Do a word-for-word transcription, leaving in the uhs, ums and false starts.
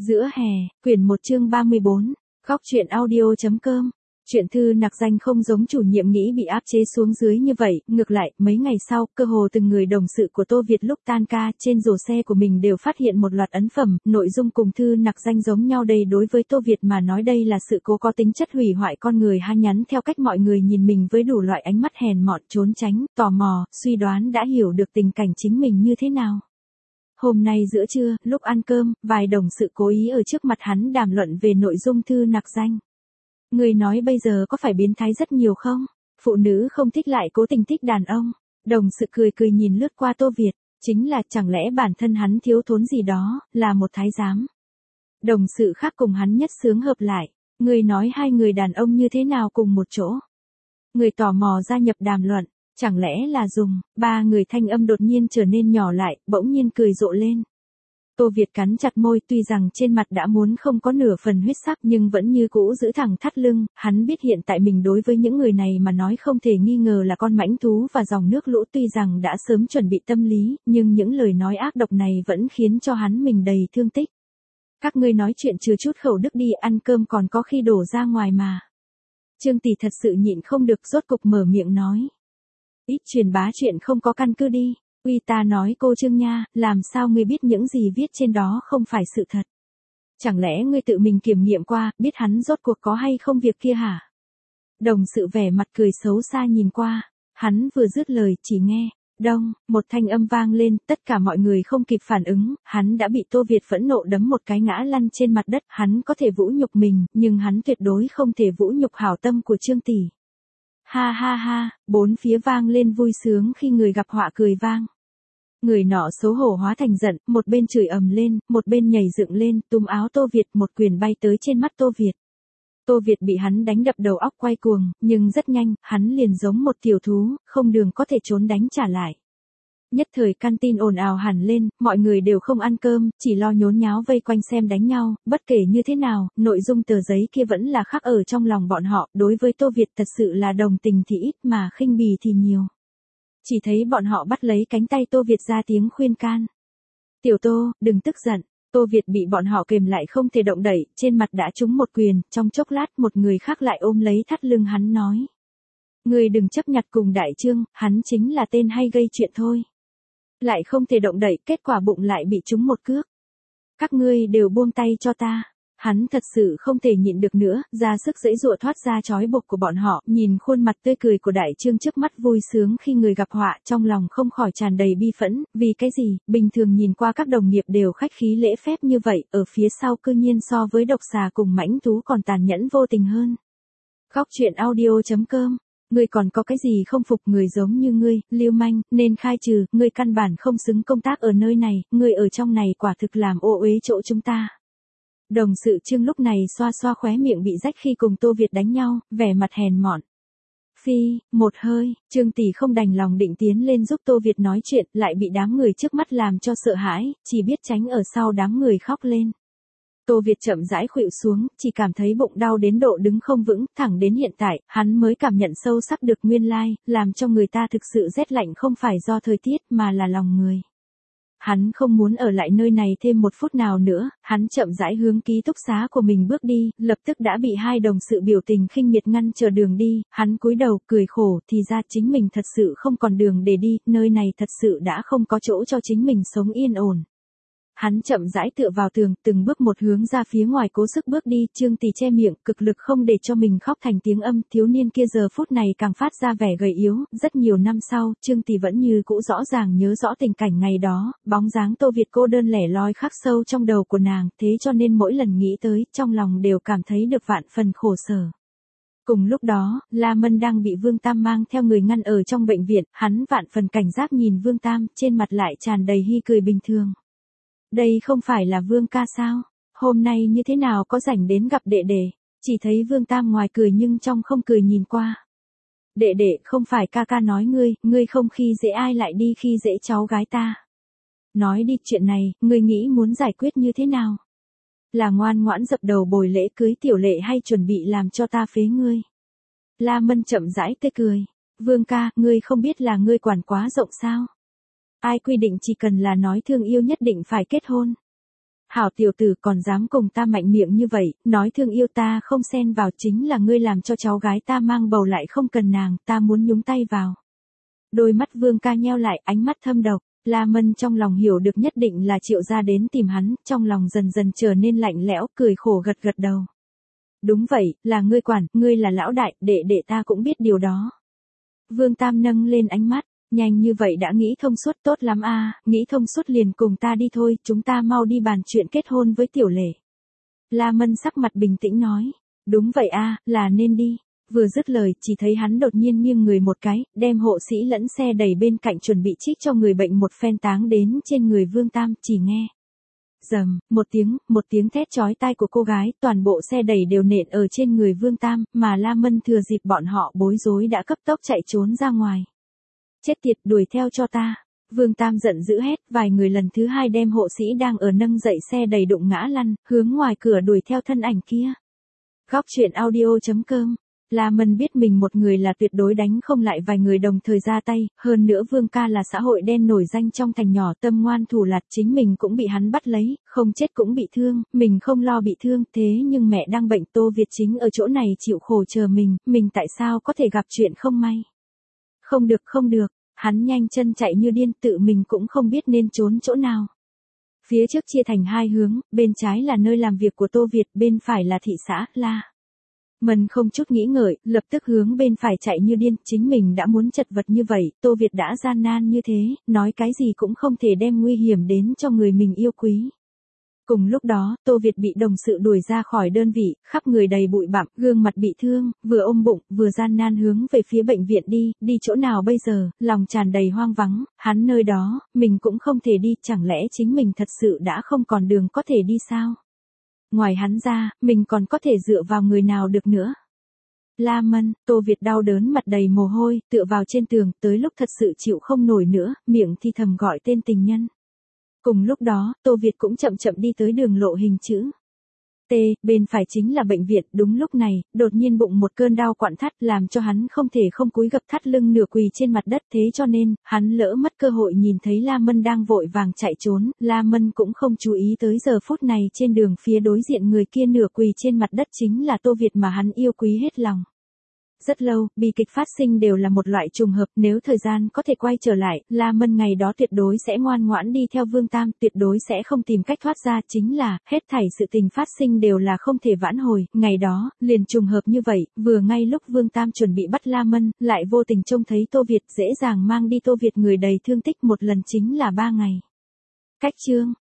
Giữa hè, quyển một chương ba mươi bốn, góc truyện audio.com. Chuyện thư nặc danh không giống chủ nhiệm nghĩ bị áp chế xuống dưới như vậy, ngược lại, mấy ngày sau, cơ hồ từng người đồng sự của Tô Việt lúc tan ca, trên rổ xe của mình đều phát hiện một loạt ấn phẩm, nội dung cùng thư nặc danh giống nhau đây đối với Tô Việt mà nói đây là sự cố có tính chất hủy hoại con người hay nhắn theo cách mọi người nhìn mình với đủ loại ánh mắt hèn mọn, trốn tránh, tò mò, suy đoán đã hiểu được tình cảnh chính mình như thế nào. Hôm nay giữa trưa, lúc ăn cơm, vài đồng sự cố ý ở trước mặt hắn đàm luận về nội dung thư nặc danh. Người nói bây giờ có phải biến thái rất nhiều không? Phụ nữ không thích lại cố tình thích đàn ông. Đồng sự cười cười nhìn lướt qua Tô Việt, chính là chẳng lẽ bản thân hắn thiếu thốn gì đó, là một thái giám. Đồng sự khác cùng hắn nhất xướng hợp lại. Người nói hai người đàn ông như thế nào cùng một chỗ? Người tò mò gia nhập đàm luận. Chẳng lẽ là dùng, ba người thanh âm đột nhiên trở nên nhỏ lại, bỗng nhiên cười rộ lên. Tô Việt cắn chặt môi tuy rằng trên mặt đã muốn không có nửa phần huyết sắc nhưng vẫn như cũ giữ thẳng thắt lưng, hắn biết hiện tại mình đối với những người này mà nói không thể nghi ngờ là con mãnh thú và dòng nước lũ tuy rằng đã sớm chuẩn bị tâm lý, nhưng những lời nói ác độc này vẫn khiến cho hắn mình đầy thương tích. Các ngươi nói chuyện chừa chút khẩu đức đi, ăn cơm còn có khi đổ ra ngoài mà. Trương Tỷ thật sự nhịn không được rốt cục mở miệng nói. Ít truyền bá chuyện không có căn cứ đi. Uy ta nói cô Trương nha, làm sao ngươi biết những gì viết trên đó không phải sự thật? Chẳng lẽ ngươi tự mình kiểm nghiệm qua, biết hắn rốt cuộc có hay không việc kia hả? Đồng sự vẻ mặt cười xấu xa nhìn qua, hắn vừa dứt lời chỉ nghe, đông, một thanh âm vang lên, tất cả mọi người không kịp phản ứng, hắn đã bị Tô Việt phẫn nộ đấm một cái ngã lăn trên mặt đất, hắn có thể vũ nhục mình, nhưng hắn tuyệt đối không thể vũ nhục hảo tâm của Trương Tỷ. Ha ha ha, bốn phía vang lên vui sướng khi người gặp họa cười vang. Người nọ xấu hổ hóa thành giận, một bên chửi ầm lên, một bên nhảy dựng lên, túm áo Tô Việt, một quyền bay tới trên mắt Tô Việt. Tô Việt bị hắn đánh đập đầu óc quay cuồng, nhưng rất nhanh, hắn liền giống một tiểu thú, không đường có thể trốn đánh trả lại. Nhất thời canteen ồn ào hẳn lên, mọi người đều không ăn cơm, chỉ lo nhốn nháo vây quanh xem đánh nhau, bất kể như thế nào, nội dung tờ giấy kia vẫn là khắc ở trong lòng bọn họ, đối với Tô Việt thật sự là đồng tình thì ít mà khinh bỉ thì nhiều. Chỉ thấy bọn họ bắt lấy cánh tay Tô Việt ra tiếng khuyên can. Tiểu Tô, đừng tức giận. Tô Việt bị bọn họ kềm lại không thể động đậy, trên mặt đã trúng một quyền, trong chốc lát một người khác lại ôm lấy thắt lưng hắn nói. Người đừng chấp nhặt cùng Đại Trương, hắn chính là tên hay gây chuyện thôi. Lại không thể động đậy, kết quả bụng lại bị trúng một cước. Các ngươi đều buông tay cho ta. Hắn thật sự không thể nhịn được nữa, ra sức giãy giụa thoát ra trói buộc của bọn họ, nhìn khuôn mặt tươi cười của Đại Trương trước mắt vui sướng khi người gặp họa, trong lòng không khỏi tràn đầy bi phẫn, vì cái gì, bình thường nhìn qua các đồng nghiệp đều khách khí lễ phép như vậy, ở phía sau cư nhiên so với độc xà cùng mãnh thú còn tàn nhẫn vô tình hơn. Góc truyện audio.com. Ngươi còn có cái gì không phục người giống như ngươi, lưu manh, nên khai trừ, ngươi căn bản không xứng công tác ở nơi này, ngươi ở trong này quả thực làm ô uế chỗ chúng ta. Đồng sự Trương lúc này xoa xoa khóe miệng bị rách khi cùng Tô Việt đánh nhau, vẻ mặt hèn mọn. Phi, một hơi, Trương Tỷ không đành lòng định tiến lên giúp Tô Việt nói chuyện, lại bị đám người trước mắt làm cho sợ hãi, chỉ biết tránh ở sau đám người khóc lên. Tô Việt chậm rãi khuỵu xuống, chỉ cảm thấy bụng đau đến độ đứng không vững, thẳng đến hiện tại, hắn mới cảm nhận sâu sắc được nguyên lai, làm cho người ta thực sự rét lạnh không phải do thời tiết mà là lòng người. Hắn không muốn ở lại nơi này thêm một phút nào nữa, hắn chậm rãi hướng ký túc xá của mình bước đi, lập tức đã bị hai đồng sự biểu tình khinh miệt ngăn chờ đường đi, hắn cúi đầu cười khổ thì ra chính mình thật sự không còn đường để đi, nơi này thật sự đã không có chỗ cho chính mình sống yên ổn. Hắn chậm rãi tựa vào tường, từng bước một hướng ra phía ngoài cố sức bước đi, Trương Tỷ che miệng, cực lực không để cho mình khóc thành tiếng âm, thiếu niên kia giờ phút này càng phát ra vẻ gầy yếu, rất nhiều năm sau, Trương Tỷ vẫn như cũ rõ ràng nhớ rõ tình cảnh ngày đó, bóng dáng Tô Việt cô đơn lẻ loi khắc sâu trong đầu của nàng, thế cho nên mỗi lần nghĩ tới, trong lòng đều cảm thấy được vạn phần khổ sở. Cùng lúc đó, La Mân đang bị Vương Tam mang theo người ngăn ở trong bệnh viện, hắn vạn phần cảnh giác nhìn Vương Tam, trên mặt lại tràn đầy hi cười bình thường. Đây không phải là Vương ca sao? Hôm nay như thế nào có rảnh đến gặp đệ đệ? Chỉ thấy Vương Tam ngoài cười nhưng trong không cười nhìn qua. Đệ đệ, không phải ca ca nói ngươi, ngươi không khi dễ ai lại đi khi dễ cháu gái ta. Nói đi chuyện này, ngươi nghĩ muốn giải quyết như thế nào? Là ngoan ngoãn dập đầu bồi lễ cưới tiểu lệ hay chuẩn bị làm cho ta phế ngươi? La Mân chậm rãi tê cười. Vương ca, ngươi không biết là ngươi quản quá rộng sao? Ai quy định chỉ cần là nói thương yêu nhất định phải kết hôn? hảo tiểu tử còn dám cùng ta mạnh miệng như vậy, nói thương yêu ta không xen vào chính là ngươi làm cho cháu gái ta mang bầu lại không cần nàng, ta muốn nhúng tay vào. Đôi mắt Vương ca nheo lại, ánh mắt thâm độc, La Mân trong lòng hiểu được nhất định là Triệu gia đến tìm hắn, trong lòng dần dần trở nên lạnh lẽo, cười khổ gật gật đầu. Đúng vậy, là ngươi quản, ngươi là lão đại, đệ đệ ta cũng biết điều đó. Vương Tam nâng lên ánh mắt, nhanh như vậy đã nghĩ thông suốt, tốt lắm a, nghĩ thông suốt liền cùng ta đi thôi, chúng ta mau đi bàn chuyện kết hôn với Tiểu Lệ. La Mân sắc mặt bình tĩnh nói, đúng vậy a, là nên đi. Vừa dứt lời, chỉ thấy hắn đột nhiên nghiêng người một cái, đem hộ sĩ lẫn xe đẩy bên cạnh chuẩn bị trích cho người bệnh một phen táng đến trên người Vương Tam, chỉ nghe. Rầm, một tiếng, một tiếng thét chói tai của cô gái, toàn bộ xe đẩy đều nện ở trên người Vương Tam, mà La Mân thừa dịp bọn họ bối rối đã cấp tốc chạy trốn ra ngoài. Chết tiệt, đuổi theo cho ta. Vương Tam giận dữ hét, vài người lần thứ hai đem hộ sĩ đang ở nâng dậy xe đẩy đụng ngã lăn, hướng ngoài cửa đuổi theo thân ảnh kia. Góc truyện audio chấm com. La Mân biết mình một người là tuyệt đối đánh không lại vài người đồng thời ra tay, hơn nữa Vương ca là xã hội đen nổi danh trong thành nhỏ, tâm ngoan thủ lạt, chính mình cũng bị hắn bắt lấy, không chết cũng bị thương, mình không lo bị thương, thế nhưng mẹ đang bệnh, Tô Việt chính ở chỗ này chịu khổ chờ mình, mình tại sao có thể gặp chuyện không may. Không được không được, hắn nhanh chân chạy như điên, tự mình cũng không biết nên trốn chỗ nào. Phía trước chia thành hai hướng, bên trái là nơi làm việc của Tô Việt, bên phải là thị xã, La Mân không chút nghĩ ngợi, lập tức hướng bên phải chạy như điên, chính mình đã muốn chật vật như vậy, Tô Việt đã gian nan như thế, nói cái gì cũng không thể đem nguy hiểm đến cho người mình yêu quý. Cùng lúc đó, Tô Việt bị đồng sự đuổi ra khỏi đơn vị, khắp người đầy bụi bặm, gương mặt bị thương, vừa ôm bụng, vừa gian nan hướng về phía bệnh viện đi, đi chỗ nào bây giờ, lòng tràn đầy hoang vắng, hắn nơi đó, mình cũng không thể đi, chẳng lẽ chính mình thật sự đã không còn đường có thể đi sao? Ngoài hắn ra, mình còn có thể dựa vào người nào được nữa. La Mân, Tô Việt đau đớn mặt đầy mồ hôi, tựa vào trên tường, tới lúc thật sự chịu không nổi nữa, miệng thì thầm gọi tên tình nhân. Cùng lúc đó, Tô Việt cũng chậm chậm đi tới đường lộ hình chữ T, bên phải chính là bệnh viện, đúng lúc này, đột nhiên bụng một cơn đau quặn thắt làm cho hắn không thể không cúi gập thắt lưng nửa quỳ trên mặt đất, thế cho nên, hắn lỡ mất cơ hội nhìn thấy La Mân đang vội vàng chạy trốn, La Mân cũng không chú ý tới giờ phút này trên đường phía đối diện người kia nửa quỳ trên mặt đất chính là Tô Việt mà hắn yêu quý hết lòng. Rất lâu, bi kịch phát sinh đều là một loại trùng hợp, nếu thời gian có thể quay trở lại, La Mân ngày đó tuyệt đối sẽ ngoan ngoãn đi theo Vương Tam, tuyệt đối sẽ không tìm cách thoát ra, chính là, hết thảy sự tình phát sinh đều là không thể vãn hồi, ngày đó, liền trùng hợp như vậy, vừa ngay lúc Vương Tam chuẩn bị bắt La Mân, lại vô tình trông thấy Tô Việt, dễ dàng mang đi Tô Việt người đầy thương tích một lần chính là ba ngày. Cách chương